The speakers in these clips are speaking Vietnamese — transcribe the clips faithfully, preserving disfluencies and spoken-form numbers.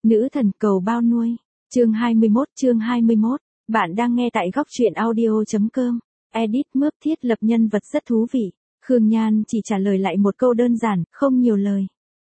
Nữ thần cầu bao nuôi. Chương hai mươi mốt, chương hai mươi mốt. Bạn đang nghe tại góc truyện audio.com. Edit Mướp thiết lập nhân vật rất thú vị. Khương Nhan chỉ trả lời lại một câu đơn giản, không nhiều lời.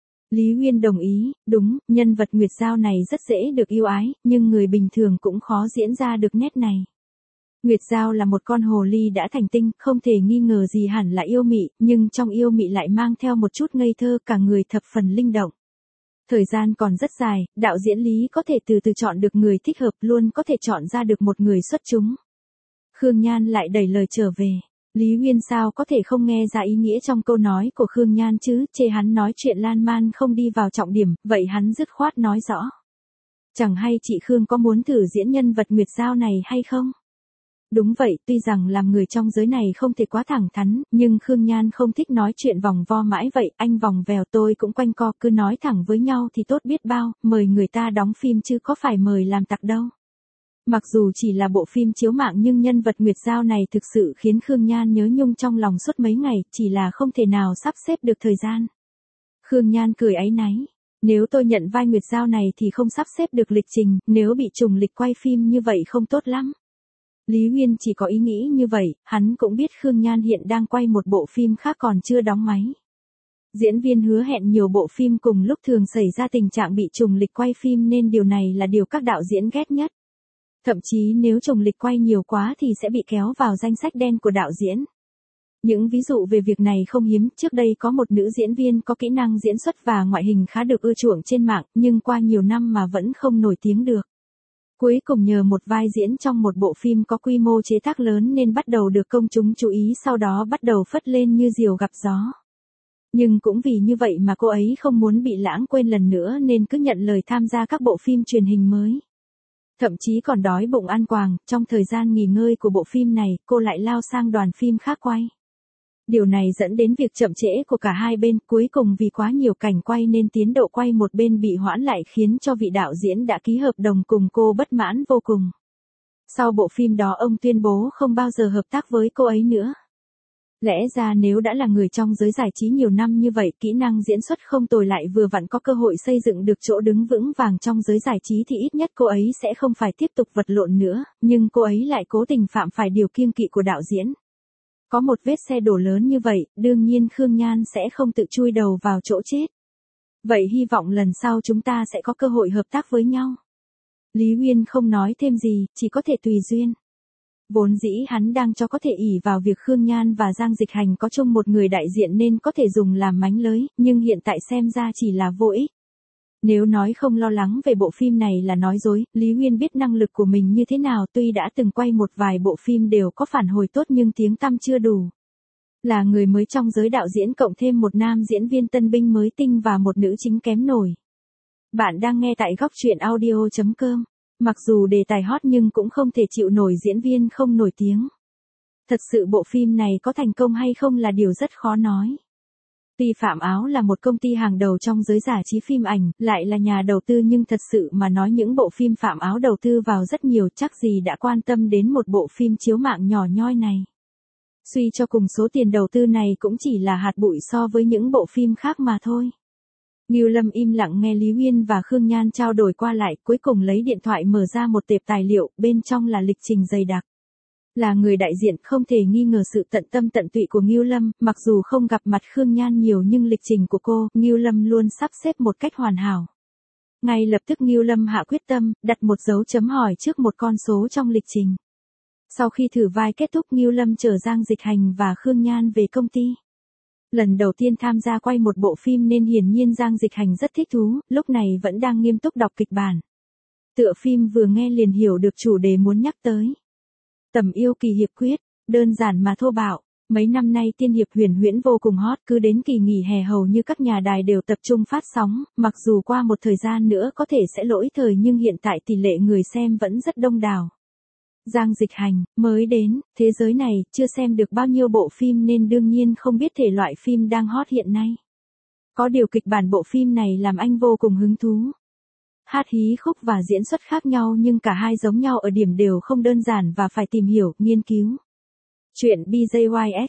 Lý Uyên đồng ý, đúng, nhân vật Nguyệt Giao này rất dễ được yêu ái, nhưng người bình thường cũng khó diễn ra được nét này. Nguyệt Giao là một con hồ ly đã thành tinh, không thể nghi ngờ gì hẳn là yêu mị, nhưng trong yêu mị lại mang theo một chút ngây thơ, cả người thập phần linh động. Thời gian còn rất dài, đạo diễn Lý có thể từ từ chọn được người thích hợp, luôn có thể chọn ra được một người xuất chúng. Khương Nhan lại đẩy lời trở về. Lý Uyên sao có thể không nghe ra ý nghĩa trong câu nói của Khương Nhan chứ, chê hắn nói chuyện lan man không đi vào trọng điểm, vậy hắn dứt khoát nói rõ. Chẳng hay chị Khương có muốn thử diễn nhân vật Nguyệt Giao này hay không? Đúng vậy, tuy rằng làm người trong giới này không thể quá thẳng thắn, nhưng Khương Nhan không thích nói chuyện vòng vo mãi vậy, anh vòng vèo tôi cũng quanh co, cứ nói thẳng với nhau thì tốt biết bao, mời người ta đóng phim chứ có phải mời làm tặc đâu. Mặc dù chỉ là bộ phim chiếu mạng nhưng nhân vật Nguyệt Giao này thực sự khiến Khương Nhan nhớ nhung trong lòng suốt mấy ngày, chỉ là không thể nào sắp xếp được thời gian. Khương Nhan cười áy náy. Nếu tôi nhận vai Nguyệt Giao này thì không sắp xếp được lịch trình, nếu bị trùng lịch quay phim như vậy không tốt lắm. Lý Uyên chỉ có ý nghĩ như vậy, hắn cũng biết Khương Nhan hiện đang quay một bộ phim khác còn chưa đóng máy. Diễn viên hứa hẹn nhiều bộ phim cùng lúc thường xảy ra tình trạng bị trùng lịch quay phim nên điều này là điều các đạo diễn ghét nhất. Thậm chí nếu trùng lịch quay nhiều quá thì sẽ bị kéo vào danh sách đen của đạo diễn. Những ví dụ về việc này không hiếm, trước đây có một nữ diễn viên có kỹ năng diễn xuất và ngoại hình khá được ưa chuộng trên mạng, nhưng qua nhiều năm mà vẫn không nổi tiếng được. Cuối cùng nhờ một vai diễn trong một bộ phim có quy mô chế tác lớn nên bắt đầu được công chúng chú ý, sau đó bắt đầu phất lên như diều gặp gió. Nhưng cũng vì như vậy mà cô ấy không muốn bị lãng quên lần nữa nên cứ nhận lời tham gia các bộ phim truyền hình mới. Thậm chí còn đói bụng ăn quàng, trong thời gian nghỉ ngơi của bộ phim này, cô lại lao sang đoàn phim khác quay. Điều này dẫn đến việc chậm trễ của cả hai bên, cuối cùng vì quá nhiều cảnh quay nên tiến độ quay một bên bị hoãn lại khiến cho vị đạo diễn đã ký hợp đồng cùng cô bất mãn vô cùng. Sau bộ phim đó ông tuyên bố không bao giờ hợp tác với cô ấy nữa. Lẽ ra nếu đã là người trong giới giải trí nhiều năm như vậy, kỹ năng diễn xuất không tồi lại vừa vặn có cơ hội xây dựng được chỗ đứng vững vàng trong giới giải trí thì ít nhất cô ấy sẽ không phải tiếp tục vật lộn nữa, nhưng cô ấy lại cố tình phạm phải điều kiêng kỵ của đạo diễn. Có một vết xe đổ lớn như vậy, đương nhiên Khương Nhan sẽ không tự chui đầu vào chỗ chết. Vậy hy vọng lần sau chúng ta sẽ có cơ hội hợp tác với nhau. Lý Uyên không nói thêm gì, chỉ có thể tùy duyên. Vốn dĩ hắn đang cho có thể ỷ vào việc Khương Nhan và Giang Dịch Hành có chung một người đại diện nên có thể dùng làm mánh lới, nhưng hiện tại xem ra chỉ là vô ích. Nếu nói không lo lắng về bộ phim này là nói dối, Lý Uyên biết năng lực của mình như thế nào, tuy đã từng quay một vài bộ phim đều có phản hồi tốt nhưng tiếng tăm chưa đủ. Là người mới trong giới đạo diễn cộng thêm một nam diễn viên tân binh mới tinh và một nữ chính kém nổi. Bạn đang nghe tại góc truyện audio.com. Mặc dù đề tài hot nhưng cũng không thể chịu nổi diễn viên không nổi tiếng. Thật sự bộ phim này có thành công hay không là điều rất khó nói. Tuy Phạm Áo là một công ty hàng đầu trong giới giải trí phim ảnh, lại là nhà đầu tư nhưng thật sự mà nói những bộ phim Phạm Áo đầu tư vào rất nhiều, chắc gì đã quan tâm đến một bộ phim chiếu mạng nhỏ nhoi này. Suy cho cùng số tiền đầu tư này cũng chỉ là hạt bụi so với những bộ phim khác mà thôi. Ngưu Lâm im lặng nghe Lý Uyên và Khương Nhan trao đổi qua lại, cuối cùng lấy điện thoại mở ra một tệp tài liệu, bên trong là lịch trình dày đặc. Là người đại diện không thể nghi ngờ sự tận tâm tận tụy của Ngưu Lâm, mặc dù không gặp mặt Khương Nhan nhiều nhưng lịch trình của cô, Ngưu Lâm luôn sắp xếp một cách hoàn hảo. Ngay lập tức Ngưu Lâm hạ quyết tâm, đặt một dấu chấm hỏi trước một con số trong lịch trình. Sau khi thử vai kết thúc, Ngưu Lâm chở Giang Dịch Hành và Khương Nhan về công ty. Lần đầu tiên tham gia quay một bộ phim nên hiển nhiên Giang Dịch Hành rất thích thú, lúc này vẫn đang nghiêm túc đọc kịch bản. Tựa phim vừa nghe liền hiểu được chủ đề muốn nhắc tới. Tầm yêu kỳ hiệp quyết, đơn giản mà thô bạo. Mấy năm nay tiên hiệp huyền huyễn vô cùng hot, cứ đến kỳ nghỉ hè hầu như các nhà đài đều tập trung phát sóng, mặc dù qua một thời gian nữa có thể sẽ lỗi thời nhưng hiện tại tỷ lệ người xem vẫn rất đông đảo. Giang Dịch Hành, mới đến, thế giới này, chưa xem được bao nhiêu bộ phim nên đương nhiên không biết thể loại phim đang hot hiện nay. Có điều kịch bản bộ phim này làm anh vô cùng hứng thú. Hát hí khúc và diễn xuất khác nhau nhưng cả hai giống nhau ở điểm đều không đơn giản và phải tìm hiểu, nghiên cứu. Chuyện bê gi i ích,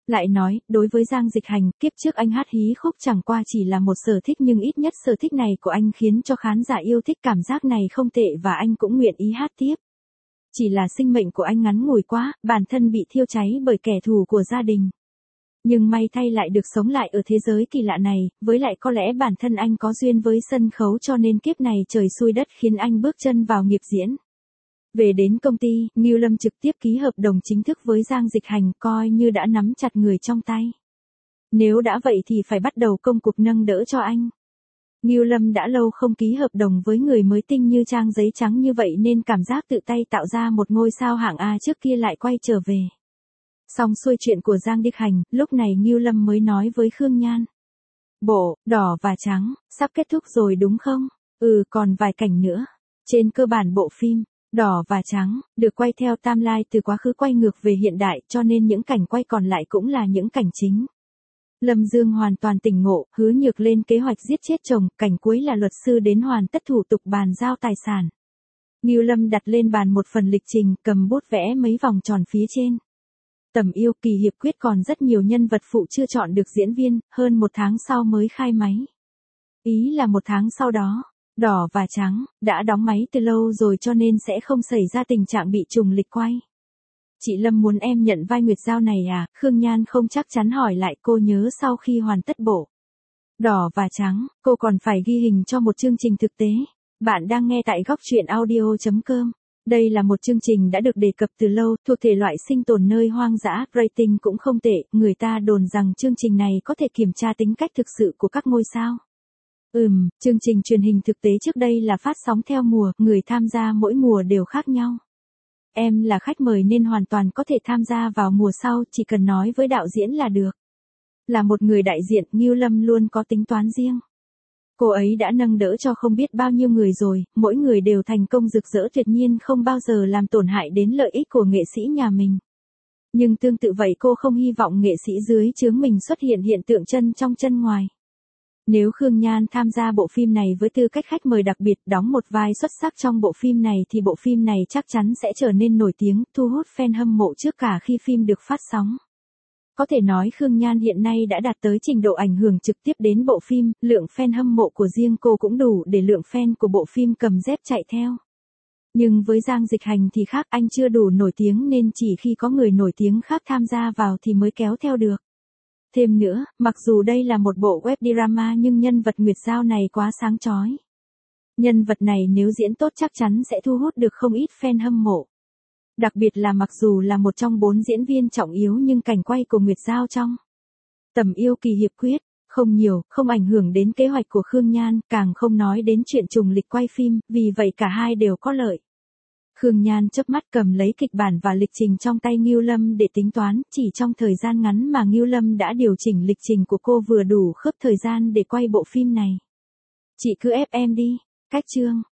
Lại nói, đối với Giang Dịch Hành, kiếp trước anh hát hí khúc chẳng qua chỉ là một sở thích nhưng ít nhất sở thích này của anh khiến cho khán giả yêu thích, cảm giác này không tệ và anh cũng nguyện ý hát tiếp. Chỉ là sinh mệnh của anh ngắn ngủi quá, bản thân bị thiêu cháy bởi kẻ thù của gia đình. Nhưng may thay lại được sống lại ở thế giới kỳ lạ này, với lại có lẽ bản thân anh có duyên với sân khấu cho nên kiếp này trời xui đất khiến anh bước chân vào nghiệp diễn. Về đến công ty, Ngưu Lâm trực tiếp ký hợp đồng chính thức với Giang Dịch Hành, coi như đã nắm chặt người trong tay. Nếu đã vậy thì phải bắt đầu công cuộc nâng đỡ cho anh. Ngưu Lâm đã lâu không ký hợp đồng với người mới tinh như trang giấy trắng như vậy nên cảm giác tự tay tạo ra một ngôi sao hạng A trước kia lại quay trở về. Xong xuôi chuyện của Giang Dịch Hành, lúc này Ngưu Lâm mới nói với Khương Nhan. Bộ, đỏ và trắng, sắp kết thúc rồi đúng không? Ừ, còn vài cảnh nữa. Trên cơ bản bộ phim, đỏ và trắng, được quay theo timeline từ quá khứ quay ngược về hiện đại cho nên những cảnh quay còn lại cũng là những cảnh chính. Lâm Dương hoàn toàn tỉnh ngộ, Hứa Nhược lên kế hoạch giết chết chồng, cảnh cuối là luật sư đến hoàn tất thủ tục bàn giao tài sản. Ngưu Lâm đặt lên bàn một phần lịch trình, cầm bút vẽ mấy vòng tròn phía trên. Tầm yêu kỳ hiệp quyết còn rất nhiều nhân vật phụ chưa chọn được diễn viên, hơn một tháng sau mới khai máy. Ý là một tháng sau đó, đỏ và trắng, đã đóng máy từ lâu rồi cho nên sẽ không xảy ra tình trạng bị trùng lịch quay. Chị Lâm muốn em nhận vai Nguyệt Giao này à? Khương Nhan không chắc chắn hỏi lại, cô nhớ sau khi hoàn tất bộ đỏ và trắng, cô còn phải ghi hình cho một chương trình thực tế. Bạn đang nghe tại góc truyện audio chấm com. Đây là một chương trình đã được đề cập từ lâu, thuộc thể loại sinh tồn nơi hoang dã, rating cũng không tệ, người ta đồn rằng chương trình này có thể kiểm tra tính cách thực sự của các ngôi sao. Ừm, chương trình truyền hình thực tế trước đây là phát sóng theo mùa, người tham gia mỗi mùa đều khác nhau. Em là khách mời nên hoàn toàn có thể tham gia vào mùa sau, chỉ cần nói với đạo diễn là được. Là một người đại diện, Ngưu Lâm luôn có tính toán riêng. Cô ấy đã nâng đỡ cho không biết bao nhiêu người rồi, mỗi người đều thành công rực rỡ tuyệt nhiên không bao giờ làm tổn hại đến lợi ích của nghệ sĩ nhà mình. Nhưng tương tự vậy cô không hy vọng nghệ sĩ dưới trướng mình xuất hiện hiện tượng chân trong chân ngoài. Nếu Khương Nhan tham gia bộ phim này với tư cách khách mời đặc biệt đóng một vai xuất sắc trong bộ phim này thì bộ phim này chắc chắn sẽ trở nên nổi tiếng, thu hút fan hâm mộ trước cả khi phim được phát sóng. Có thể nói Khương Nhan hiện nay đã đạt tới trình độ ảnh hưởng trực tiếp đến bộ phim, lượng fan hâm mộ của riêng cô cũng đủ để lượng fan của bộ phim cầm dép chạy theo. Nhưng với Giang Dịch Hành thì khác, anh chưa đủ nổi tiếng nên chỉ khi có người nổi tiếng khác tham gia vào thì mới kéo theo được. Thêm nữa, mặc dù đây là một bộ web drama nhưng nhân vật Nguyệt Giao này quá sáng chói. Nhân vật này nếu diễn tốt chắc chắn sẽ thu hút được không ít fan hâm mộ. Đặc biệt là mặc dù là một trong bốn diễn viên trọng yếu nhưng cảnh quay của Nguyệt Giao trong Tầm yêu kỳ hiệp quyết, không nhiều, không ảnh hưởng đến kế hoạch của Khương Nhan, càng không nói đến chuyện trùng lịch quay phim, vì vậy cả hai đều có lợi. Khương Nhan chớp mắt cầm lấy kịch bản và lịch trình trong tay Ngưu Lâm để tính toán, chỉ trong thời gian ngắn mà Ngưu Lâm đã điều chỉnh lịch trình của cô vừa đủ khớp thời gian để quay bộ phim này. Chị cứ ép em đi, cách chương.